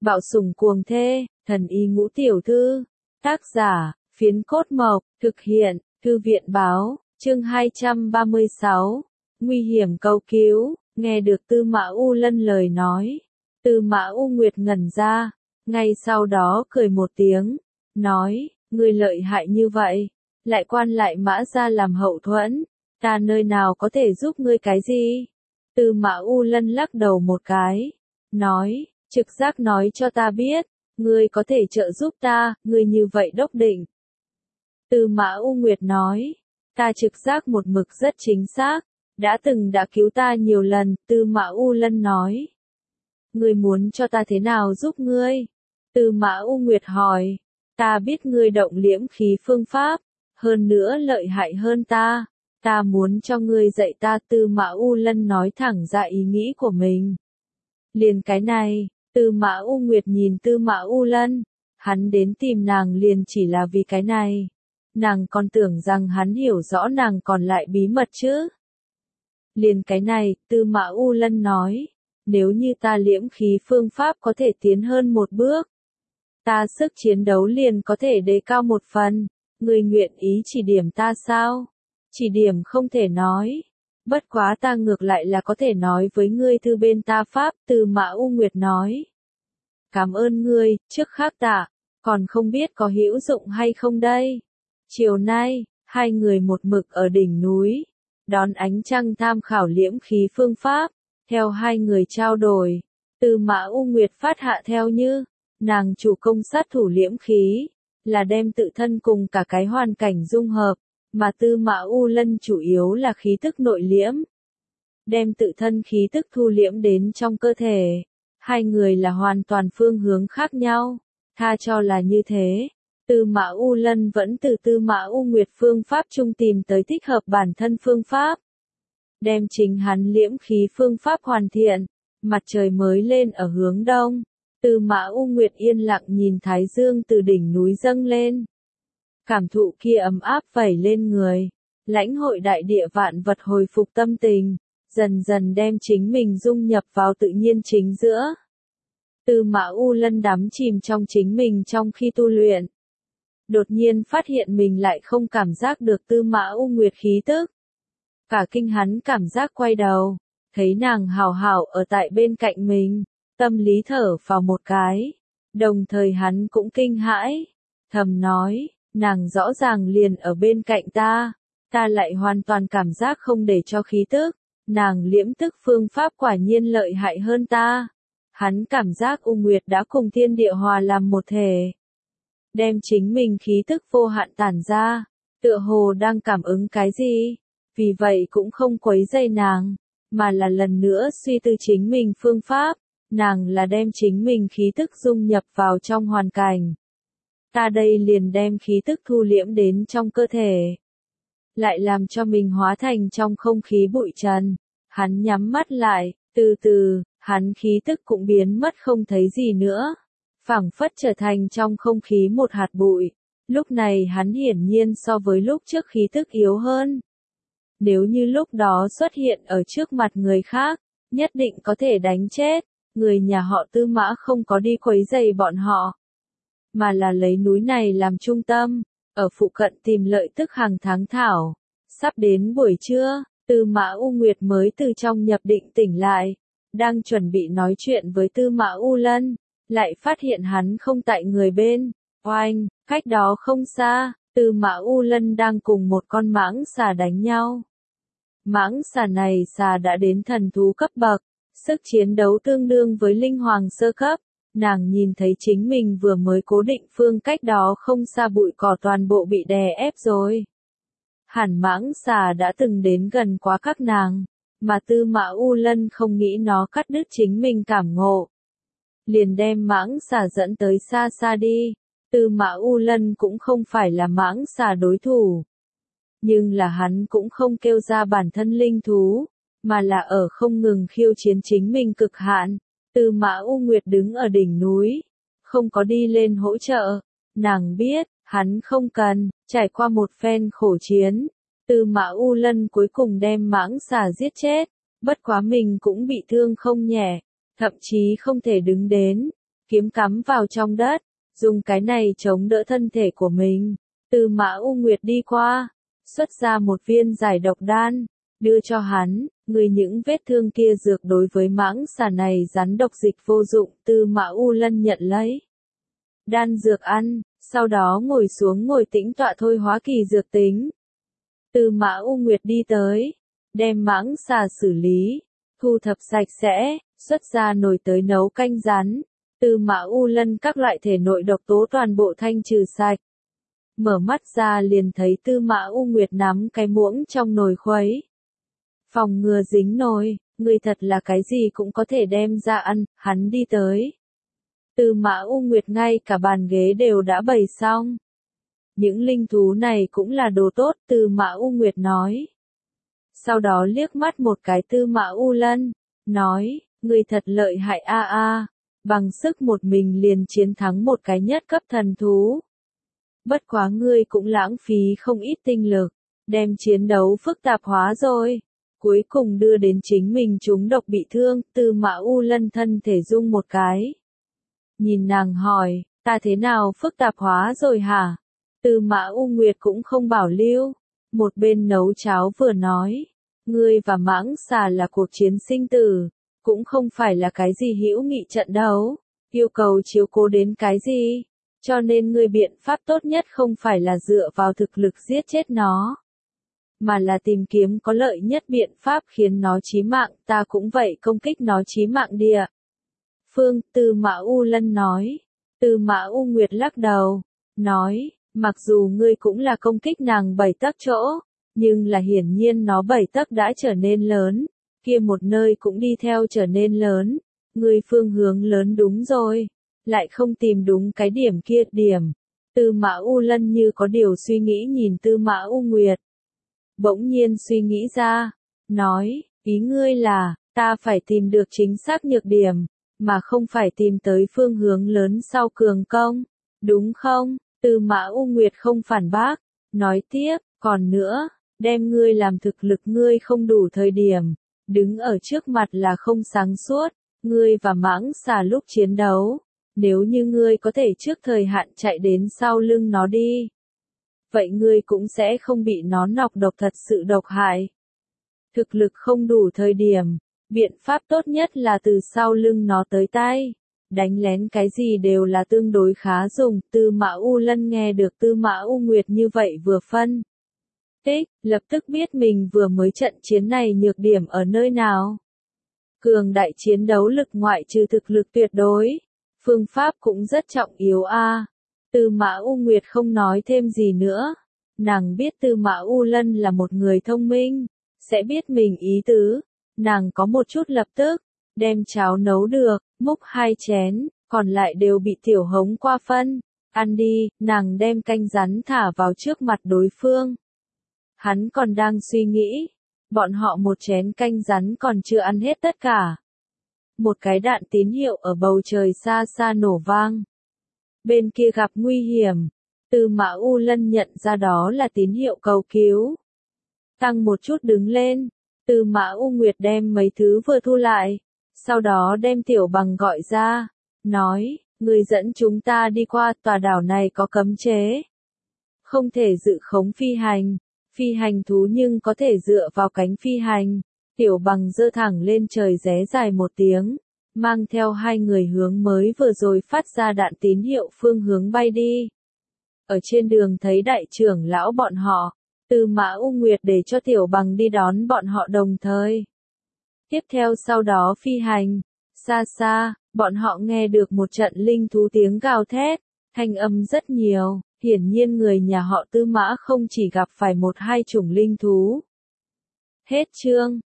Bạo sủng cuồng thê, thần y ngũ tiểu thư. Tác giả, Phiến Cốt Mộc, thực hiện, Thư viện báo, chương 236. Nguy hiểm cầu cứu, nghe được Tư Mã U Lân lời nói. Tư Mã U Nguyệt ngẩn ra, ngay sau đó cười một tiếng, nói, ngươi lợi hại như vậy, lại quan lại Mã gia làm hậu thuẫn, ta nơi nào có thể giúp ngươi cái gì? Tư Mã U Lân lắc đầu một cái, nói, trực giác nói cho ta biết, ngươi có thể trợ giúp ta, ngươi như vậy đốc định. Tư Mã U Nguyệt nói, ta trực giác một mực rất chính xác, đã cứu ta nhiều lần, Tư Mã U Lân nói. Ngươi muốn cho ta thế nào giúp ngươi? Tư Mã U Nguyệt hỏi, ta biết ngươi động liễm khí phương pháp, hơn nữa lợi hại hơn ta muốn cho ngươi dạy ta. Tư Mã U Lân nói thẳng ra ý nghĩ của mình. Liền cái này, Tư Mã U Nguyệt nhìn Tư Mã U Lân, hắn đến tìm nàng liền chỉ là vì cái này. Nàng còn tưởng rằng hắn hiểu rõ nàng còn lại bí mật chứ. Liền cái này, Tư Mã U Lân nói, nếu như ta liễm khí phương pháp có thể tiến hơn một bước, ta sức chiến đấu liền có thể đề cao một phần, ngươi nguyện ý chỉ điểm ta sao? Chỉ điểm không thể nói, bất quá ta ngược lại là có thể nói với ngươi thư bên ta pháp. Tư Mã U Nguyệt nói, cảm ơn ngươi, trước khác tạ, còn không biết có hữu dụng hay không đây. Chiều nay, hai người một mực ở đỉnh núi, đón ánh trăng tham khảo liễm khí phương pháp. Theo hai người trao đổi, Tư Mã U Nguyệt phát hạ theo như, nàng chủ công sát thủ liễm khí, là đem tự thân cùng cả cái hoàn cảnh dung hợp, mà Tư Mã U Lân chủ yếu là khí tức nội liễm. Đem tự thân khí tức thu liễm đến trong cơ thể. Hai người là hoàn toàn phương hướng khác nhau, tha cho là như thế. Tư Mã U Lân vẫn từ Tư Mã U Nguyệt phương pháp chung tìm tới thích hợp bản thân phương pháp. Đem chính hắn liễm khí phương pháp hoàn thiện, mặt trời mới lên ở hướng đông. Tư Mã U Nguyệt yên lặng nhìn thái dương từ đỉnh núi dâng lên. Cảm thụ kia ấm áp vẩy lên người, lãnh hội đại địa vạn vật hồi phục tâm tình, dần dần đem chính mình dung nhập vào tự nhiên chính giữa. Tư Mã U Lân đắm chìm trong chính mình trong khi tu luyện. Đột nhiên phát hiện mình lại không cảm giác được Tư Mã U Nguyệt khí tức. Cả kinh hắn cảm giác quay đầu, thấy nàng hào hào ở tại bên cạnh mình, tâm lý thở phào một cái. Đồng thời hắn cũng kinh hãi, thầm nói, nàng rõ ràng liền ở bên cạnh ta lại hoàn toàn cảm giác không để cho khí tức, nàng liễm tức phương pháp quả nhiên lợi hại hơn ta. Hắn cảm giác U Nguyệt đã cùng thiên địa hòa làm một thể, đem chính mình khí tức vô hạn tản ra, tựa hồ đang cảm ứng cái gì, vì vậy cũng không quấy rầy nàng, mà là lần nữa suy tư chính mình phương pháp, nàng là đem chính mình khí tức dung nhập vào trong hoàn cảnh. Ta đây liền đem khí tức thu liễm đến trong cơ thể, lại làm cho mình hóa thành trong không khí bụi trần. Hắn nhắm mắt lại, từ từ, hắn khí tức cũng biến mất không thấy gì nữa, phảng phất trở thành trong không khí một hạt bụi. Lúc này hắn hiển nhiên so với lúc trước khí tức yếu hơn. Nếu như lúc đó xuất hiện ở trước mặt người khác, nhất định có thể đánh chết. Người nhà họ Tư Mã không có đi quấy rầy bọn họ, mà là lấy núi này làm trung tâm, ở phụ cận tìm lợi tức hàng tháng thảo. Sắp đến buổi trưa, Tư Mã U Nguyệt mới từ trong nhập định tỉnh lại, đang chuẩn bị nói chuyện với Tư Mã U Lân, lại phát hiện hắn không tại người bên. Oanh, cách đó không xa, Tư Mã U Lân đang cùng một con mãng xà đánh nhau. Mãng xà này đã đến thần thú cấp bậc, sức chiến đấu tương đương với linh hoàng sơ cấp. Nàng nhìn thấy chính mình vừa mới cố định phương cách đó không xa bụi cỏ toàn bộ bị đè ép rồi. Hẳn mãng xà đã từng đến gần quá các nàng, mà Tư Mã U Lân không nghĩ nó cắt đứt chính mình cảm ngộ, liền đem mãng xà dẫn tới xa xa đi. Tư Mã U Lân cũng không phải là mãng xà đối thủ, nhưng là hắn cũng không kêu ra bản thân linh thú, mà là ở không ngừng khiêu chiến chính mình cực hạn. Tư Mã U Nguyệt đứng ở đỉnh núi, không có đi lên hỗ trợ. Nàng biết, hắn không cần. Trải qua một phen khổ chiến, Tư Mã U Lân cuối cùng đem mãng xà giết chết. Bất quá mình cũng bị thương không nhẹ, thậm chí không thể đứng đến. kiếm cắm vào trong đất, dùng cái này chống đỡ thân thể của mình. Tư Mã U Nguyệt đi qua, xuất ra một viên giải độc đan, đưa cho hắn, người những vết thương kia dược đối với mãng xà này rắn độc dịch vô dụng. Tư Mã U Lân nhận lấy đan dược ăn, sau đó ngồi xuống ngồi tĩnh tọa thôi hóa kỳ dược tính. Tư Mã U Nguyệt đi tới, đem mãng xà xử lý, thu thập sạch sẽ, xuất ra nồi tới nấu canh rắn. Tư Mã U Lân các loại thể nội độc tố toàn bộ thanh trừ sạch. Mở mắt ra liền thấy Tư Mã U Nguyệt nắm cái muỗng trong nồi khuấy. Phòng ngừa dính nồi, người thật là cái gì cũng có thể đem ra ăn. Hắn đi tới. Tư Mã U Nguyệt ngay cả bàn ghế đều đã bày xong. Những linh thú này cũng là đồ tốt, Tư Mã U Nguyệt nói. Sau đó liếc mắt một cái Tư Mã U Lân, nói, người thật lợi hại a a, bằng sức một mình liền chiến thắng một cái nhất cấp thần thú. Bất quá ngươi cũng lãng phí không ít tinh lực, đem chiến đấu phức tạp hóa rồi, cuối cùng đưa đến chính mình trúng độc bị thương. Tư Mã U Lân thân thể rung một cái. Nhìn nàng hỏi, ta thế nào phức tạp hóa rồi hả? Tư Mã U Nguyệt cũng không bảo lưu, một bên nấu cháo vừa nói, ngươi và mãng xà là cuộc chiến sinh tử, cũng không phải là cái gì hữu nghị trận đấu, yêu cầu chiếu cố đến cái gì, cho nên ngươi biện pháp tốt nhất không phải là dựa vào thực lực giết chết nó, mà là tìm kiếm có lợi nhất biện pháp khiến nó chí mạng. Ta cũng vậy, công kích nó chí mạng địa phương. Tư Mã U Lân nói. Tư Mã U Nguyệt lắc đầu, nói, mặc dù ngươi cũng là công kích nàng 7 tấc chỗ, nhưng là hiển nhiên nó 7 tấc đã trở nên lớn, kia một nơi cũng đi theo trở nên lớn, ngươi phương hướng lớn đúng rồi, lại không tìm đúng cái điểm kia. Điểm. Tư Mã U Lân như có điều suy nghĩ nhìn Tư Mã U Nguyệt. Bỗng nhiên suy nghĩ ra, nói, ý ngươi là, ta phải tìm được chính xác nhược điểm, mà không phải tìm tới phương hướng lớn sau cường công, đúng không? Tư Mã U Nguyệt không phản bác, nói tiếp, còn nữa, đem ngươi làm thực lực ngươi không đủ thời điểm, đứng ở trước mặt là không sáng suốt, ngươi và mãng xà lúc chiến đấu, nếu như ngươi có thể trước thời hạn chạy đến sau lưng nó đi, vậy ngươi cũng sẽ không bị nó nọc độc thật sự độc hại. Thực lực không đủ thời điểm, biện pháp tốt nhất là từ sau lưng nó tới tay. Đánh lén cái gì đều là tương đối khá dùng. Tư Mã U Lân nghe được Tư Mã U Nguyệt như vậy vừa phân tích, lập tức biết mình vừa mới trận chiến này nhược điểm ở nơi nào. Cường đại chiến đấu lực ngoại trừ thực lực tuyệt đối, phương pháp cũng rất trọng yếu a. Tư Mã U Nguyệt không nói thêm gì nữa. Nàng biết Tư Mã U Lân là một người thông minh, sẽ biết mình ý tứ. Nàng có một chút lập tức, đem cháo nấu được, múc 2 chén, còn lại đều bị Tiểu Hống qua phân. Ăn đi, nàng đem canh rắn thả vào trước mặt đối phương. Hắn còn đang suy nghĩ, bọn họ một chén canh rắn còn chưa ăn hết tất cả. Một cái đạn tín hiệu ở bầu trời xa xa nổ vang. Bên kia gặp nguy hiểm, Tư Mã U Lân nhận ra đó là tín hiệu cầu cứu. Tăng một chút đứng lên, Tư Mã U Nguyệt đem mấy thứ vừa thu lại, sau đó đem Tiểu Bằng gọi ra, nói, người dẫn chúng ta đi qua tòa đảo này có cấm chế. Không thể dự khống phi hành thú nhưng có thể dựa vào cánh phi hành. Tiểu Bằng giơ thẳng lên trời ré dài một tiếng, mang theo 2 người hướng mới vừa rồi phát ra đạn tín hiệu phương hướng bay đi. Ở trên đường thấy đại trưởng lão bọn họ, Tư Mã U Nguyệt để cho Tiểu Bằng đi đón bọn họ đồng thời. Tiếp theo sau đó phi hành, xa xa, bọn họ nghe được một trận linh thú tiếng gào thét, thanh âm rất nhiều, hiển nhiên người nhà họ Tư Mã không chỉ gặp phải 1-2 chủng linh thú. Hết chương.